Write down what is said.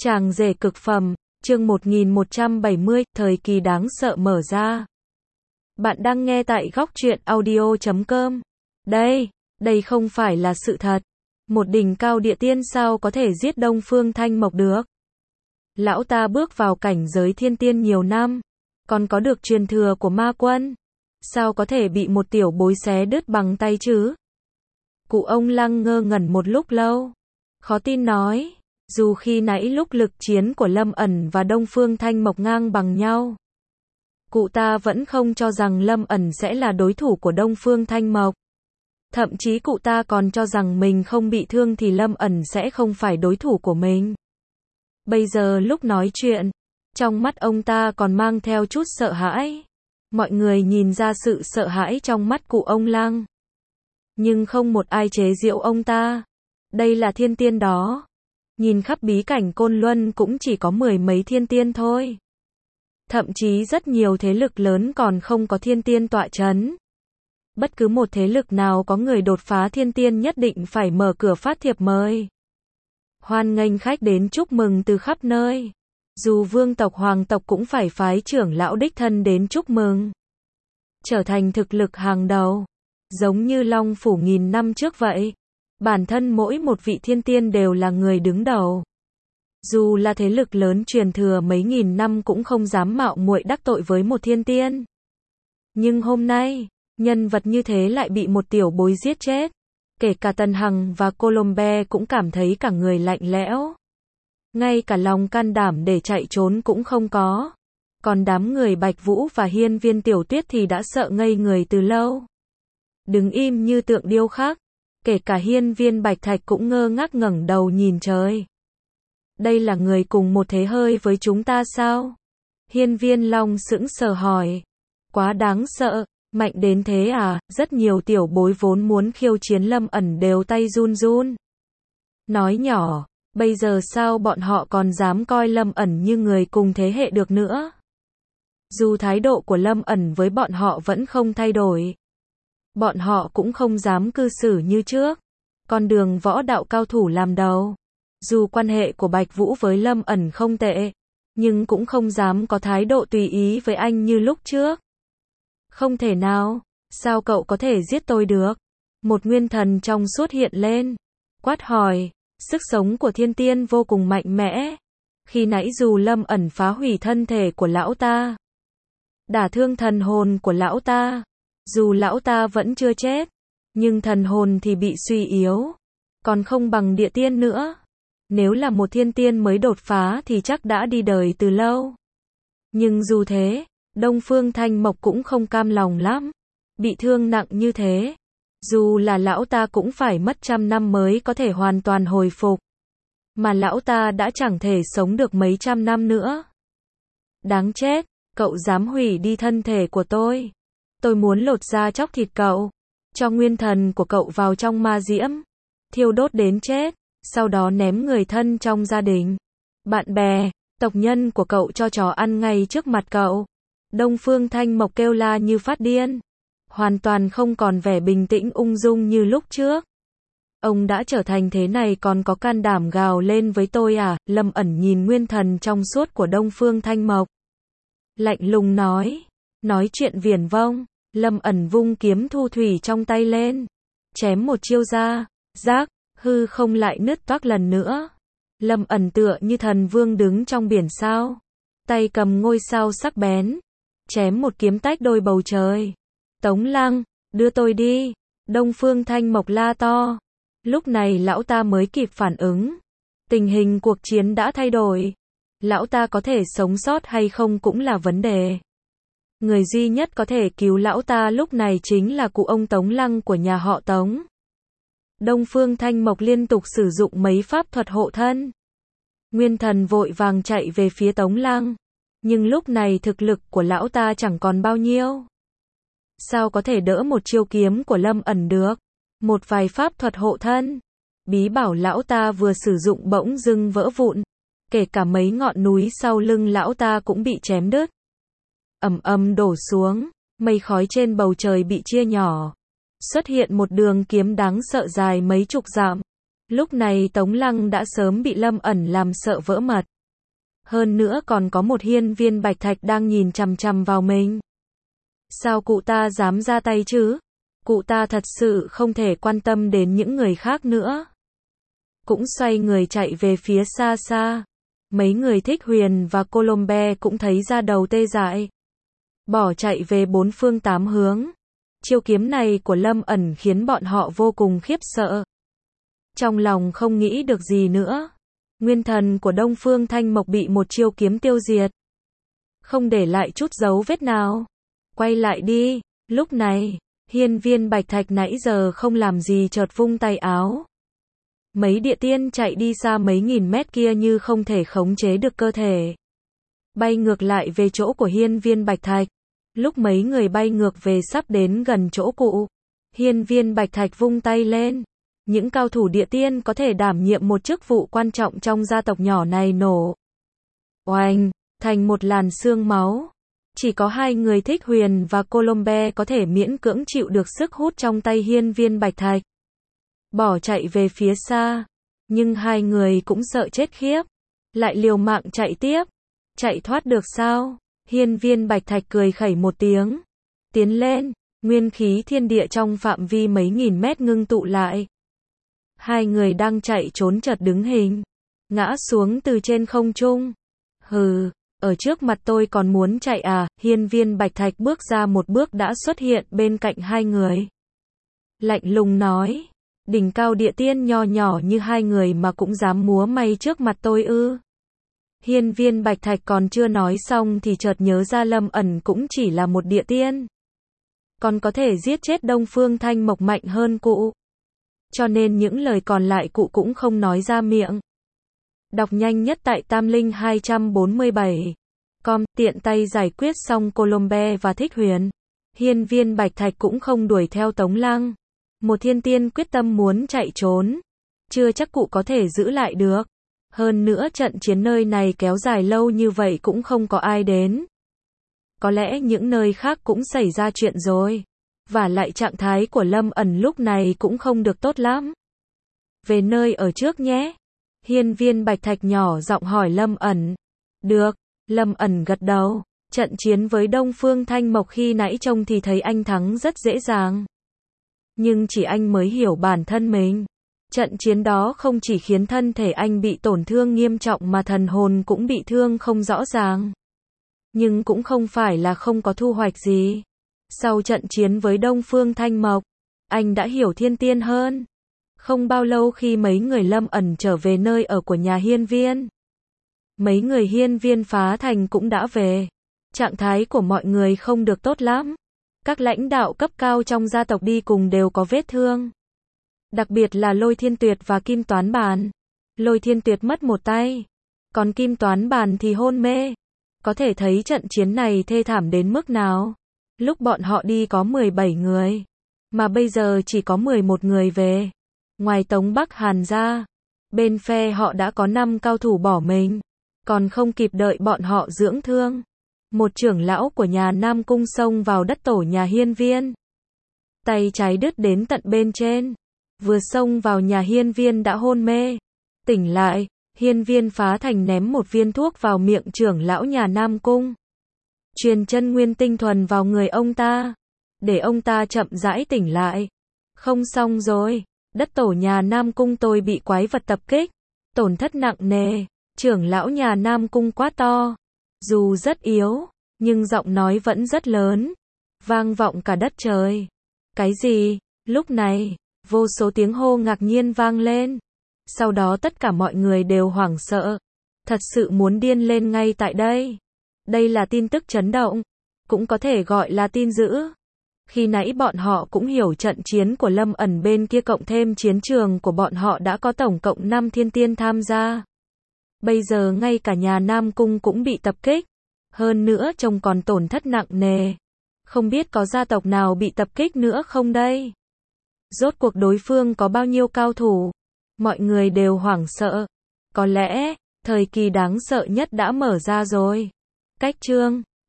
Chàng rể cực phẩm, chương 1170, thời kỳ đáng sợ mở ra. Bạn đang nghe tại góc truyện audio.com. Đây không phải là sự thật. Một đỉnh cao địa tiên sao có thể giết Đông Phương Thanh Mộc được? Lão ta bước vào cảnh giới thiên tiên nhiều năm, còn có được truyền thừa của ma quân. Sao có thể bị một tiểu bối xé đứt bằng tay chứ? Cụ ông Lăng ngơ ngẩn một lúc lâu, khó tin nói, dù khi nãy lúc lực chiến của Lâm ẩn và Đông Phương Thanh Mộc ngang bằng nhau, cụ ta vẫn không cho rằng Lâm ẩn sẽ là đối thủ của Đông Phương Thanh Mộc. Thậm chí cụ ta còn cho rằng mình không bị thương thì Lâm ẩn sẽ không phải đối thủ của mình. Bây giờ lúc nói chuyện, trong mắt ông ta còn mang theo chút sợ hãi. Mọi người nhìn ra sự sợ hãi trong mắt cụ ông Lăng, nhưng không một ai chế giễu ông ta. Đây là thiên tiên đó. Nhìn khắp bí cảnh Côn Luân cũng chỉ có 10 mấy thiên tiên thôi. Thậm chí rất nhiều thế lực lớn còn không có thiên tiên tọa chấn. Bất cứ một thế lực nào có người đột phá thiên tiên nhất định phải mở cửa phát thiệp mời. Hoan nghênh khách đến chúc mừng từ khắp nơi. Dù vương tộc hoàng tộc cũng phải phái trưởng lão đích thân đến chúc mừng. Trở thành thực lực hàng đầu. Giống như Long Phủ nghìn năm trước vậy. Bản thân mỗi một vị thiên tiên đều là người đứng đầu. Dù là thế lực lớn truyền thừa mấy nghìn năm cũng không dám mạo muội đắc tội với một thiên tiên. Nhưng hôm nay, nhân vật như thế lại bị một tiểu bối giết chết. Kể cả Tần Hằng và Colombe cũng cảm thấy cả người lạnh lẽo. Ngay cả lòng can đảm để chạy trốn cũng không có. Còn đám người Bạch Vũ và Hiên Viên Tiểu Tuyết thì đã sợ ngây người từ lâu. Đứng im như tượng điêu khắc. Kể cả Hiên Viên Bạch Thạch cũng ngơ ngác ngẩng đầu nhìn trời. Đây là người cùng một thế hơi với chúng ta sao? Hiên Viên Long sững sờ hỏi. Quá đáng sợ, mạnh đến thế à? Rất nhiều tiểu bối vốn muốn khiêu chiến Lâm ẩn đều tay run run. Nói nhỏ, bây giờ sao bọn họ còn dám coi Lâm ẩn như người cùng thế hệ được nữa? Dù thái độ của Lâm ẩn với bọn họ vẫn không thay đổi, bọn họ cũng không dám cư xử như trước. Con đường võ đạo cao thủ làm đầu. Dù quan hệ của Bạch Vũ với Lâm ẩn không tệ, nhưng cũng không dám có thái độ tùy ý với anh như lúc trước. Không thể nào, sao cậu có thể giết tôi được? Một nguyên thần trong suốt hiện lên, quát hỏi, sức sống của thiên tiên vô cùng mạnh mẽ. Khi nãy dù Lâm ẩn phá hủy thân thể của lão ta, đả thương thần hồn của lão ta, dù lão ta vẫn chưa chết, nhưng thần hồn thì bị suy yếu, còn không bằng địa tiên nữa. Nếu là một thiên tiên mới đột phá thì chắc đã đi đời từ lâu. Nhưng dù thế, Đông Phương Thanh Mộc cũng không cam lòng lắm. Bị thương nặng như thế, dù là lão ta cũng phải mất 100 năm mới có thể hoàn toàn hồi phục. Mà lão ta đã chẳng thể sống được mấy trăm năm nữa. Đáng chết, cậu dám hủy đi thân thể của tôi. Tôi muốn lột da chóc thịt cậu, cho nguyên thần của cậu vào trong ma diễm, thiêu đốt đến chết, sau đó ném người thân trong gia đình, bạn bè, tộc nhân của cậu cho chó ăn ngay trước mặt cậu. Đông Phương Thanh Mộc kêu la như phát điên, hoàn toàn không còn vẻ bình tĩnh ung dung như lúc trước. Ông đã trở thành thế này còn có can đảm gào lên với tôi à? Lâm ẩn nhìn nguyên thần trong suốt của Đông Phương Thanh Mộc, lạnh lùng nói chuyện viển vông. Lâm ẩn vung kiếm thu thủy trong tay lên, chém một chiêu ra, rác, hư không lại nứt toác lần nữa. Lâm ẩn tựa như thần vương đứng trong biển sao, tay cầm ngôi sao sắc bén, chém một kiếm tách đôi bầu trời. Tống Lăng, đưa tôi đi. Đông Phương Thanh Mộc la to. Lúc này lão ta mới kịp phản ứng. Tình hình cuộc chiến đã thay đổi. Lão ta có thể sống sót hay không cũng là vấn đề. Người duy nhất có thể cứu lão ta lúc này chính là cụ ông Tống Lăng của nhà họ Tống. Đông Phương Thanh Mộc liên tục sử dụng mấy pháp thuật hộ thân. Nguyên thần vội vàng chạy về phía Tống Lăng. Nhưng lúc này thực lực của lão ta chẳng còn bao nhiêu. Sao có thể đỡ một chiêu kiếm của Lâm ẩn được? Một vài pháp thuật hộ thân. Bí bảo lão ta vừa sử dụng bỗng dưng vỡ vụn. Kể cả mấy ngọn núi sau lưng lão ta cũng bị chém đứt. Ầm ầm đổ xuống, mây khói trên bầu trời bị chia nhỏ. Xuất hiện một đường kiếm đáng sợ dài mấy chục dặm. Lúc này Tống Lăng đã sớm bị Lâm ẩn làm sợ vỡ mật. Hơn nữa còn có một hiên viên bạch thạch đang nhìn chằm chằm vào mình. Sao cụ ta dám ra tay chứ? Cụ ta thật sự không thể quan tâm đến những người khác nữa. Cũng xoay người chạy về phía xa xa. Mấy người Thích Huyền và Colombe cũng thấy da đầu tê dại. Bỏ chạy về bốn phương tám hướng. Chiêu kiếm này của Lâm ẩn khiến bọn họ vô cùng khiếp sợ. Trong lòng không nghĩ được gì nữa. Nguyên thần của Đông Phương Thanh Mộc bị một chiêu kiếm tiêu diệt. Không để lại chút dấu vết nào. Quay lại đi. Lúc này, hiên viên bạch thạch nãy giờ không làm gì chợt vung tay áo. Mấy địa tiên chạy đi xa mấy nghìn mét kia như không thể khống chế được cơ thể. Bay ngược lại về chỗ của hiên viên bạch thạch. Lúc mấy người bay ngược về sắp đến gần chỗ cụ. Hiên viên bạch thạch vung tay lên. Những cao thủ địa tiên có thể đảm nhiệm một chức vụ quan trọng trong gia tộc nhỏ này nổ. Oanh, thành một làn xương máu. Chỉ có hai người Thích Huyền và Colombe có thể miễn cưỡng chịu được sức hút trong tay hiên viên bạch thạch. Bỏ chạy về phía xa. Nhưng hai người cũng sợ chết khiếp. Lại liều mạng chạy tiếp. Chạy thoát được sao? Hiên viên bạch thạch cười khẩy một tiếng. Tiến lên. Nguyên khí thiên địa trong phạm vi mấy nghìn mét ngưng tụ lại. Hai người đang chạy trốn chợt đứng hình. Ngã xuống từ trên không trung. Hừ, ở trước mặt tôi còn muốn chạy à? Hiên viên bạch thạch bước ra một bước đã xuất hiện bên cạnh hai người. Lạnh lùng nói. Đỉnh cao địa tiên nho nhỏ như hai người mà cũng dám múa may trước mặt tôi ư? Hiên viên bạch thạch còn chưa nói xong thì chợt nhớ ra Lâm ẩn cũng chỉ là một địa tiên. Còn có thể giết chết Đông Phương Thanh Mộc mạnh hơn cụ. Cho nên những lời còn lại cụ cũng không nói ra miệng. Đọc nhanh nhất tại Tam Linh 247. Tiện tay giải quyết xong Colombe và Thích Huyền. Hiên viên bạch thạch cũng không đuổi theo Tống Lăng. Một thiên tiên quyết tâm muốn chạy trốn. Chưa chắc cụ có thể giữ lại được. Hơn nữa trận chiến nơi này kéo dài lâu như vậy cũng không có ai đến. Có lẽ những nơi khác cũng xảy ra chuyện rồi. Và lại trạng thái của Lâm ẩn lúc này cũng không được tốt lắm. Về nơi ở trước nhé. Hiên viên bạch thạch nhỏ giọng hỏi Lâm ẩn. Được, Lâm ẩn gật đầu. Trận chiến với Đông Phương Thanh Mộc khi nãy trông thì thấy anh thắng rất dễ dàng. Nhưng chỉ anh mới hiểu bản thân mình. Trận chiến đó không chỉ khiến thân thể anh bị tổn thương nghiêm trọng mà thần hồn cũng bị thương không rõ ràng. Nhưng cũng không phải là không có thu hoạch gì. Sau trận chiến với Đông Phương Thanh Mộc, anh đã hiểu thiên tiên hơn. Không bao lâu khi mấy người Lâm ẩn trở về nơi ở của nhà hiên viên. Mấy người hiên viên phá thành cũng đã về. Trạng thái của mọi người không được tốt lắm. Các lãnh đạo cấp cao trong gia tộc đi cùng đều có vết thương. Đặc biệt là Lôi Thiên Tuyệt và Kim Toán Bàn. Lôi Thiên Tuyệt mất một tay. Còn Kim Toán Bàn thì hôn mê. Có thể thấy trận chiến này thê thảm đến mức nào. Lúc bọn họ đi có 17 người. Mà bây giờ chỉ có 11 người về. Ngoài Tống Bắc Hàn ra. Bên phe họ đã có 5 cao thủ bỏ mình. Còn không kịp đợi bọn họ dưỡng thương. Một trưởng lão của nhà Nam Cung xông vào đất tổ nhà hiên viên. Tay trái đứt đến tận bên trên. Vừa xông vào nhà hiên viên đã hôn mê. Tỉnh lại, hiên viên phá thành ném một viên thuốc vào miệng trưởng lão nhà Nam Cung. Truyền chân nguyên tinh thuần vào người ông ta. Để ông ta chậm rãi tỉnh lại. Không xong rồi. Đất tổ nhà Nam Cung tôi bị quái vật tập kích. Tổn thất nặng nề. Trưởng lão nhà Nam Cung quát to. Dù rất yếu, nhưng giọng nói vẫn rất lớn. Vang vọng cả đất trời. Cái gì? Lúc này, vô số tiếng hô ngạc nhiên vang lên. Sau đó tất cả mọi người đều hoảng sợ. Thật sự muốn điên lên ngay tại đây. Đây là tin tức chấn động. Cũng có thể gọi là tin dữ. Khi nãy bọn họ cũng hiểu trận chiến của Lâm ẩn bên kia cộng thêm chiến trường của bọn họ đã có tổng cộng 5 thiên tiên tham gia. Bây giờ ngay cả nhà Nam Cung cũng bị tập kích. Hơn nữa trông còn tổn thất nặng nề. Không biết có gia tộc nào bị tập kích nữa không đây? Rốt cuộc đối phương có bao nhiêu cao thủ? Mọi người đều hoảng sợ. Có lẽ, thời kỳ đáng sợ nhất đã mở ra rồi. Cách chương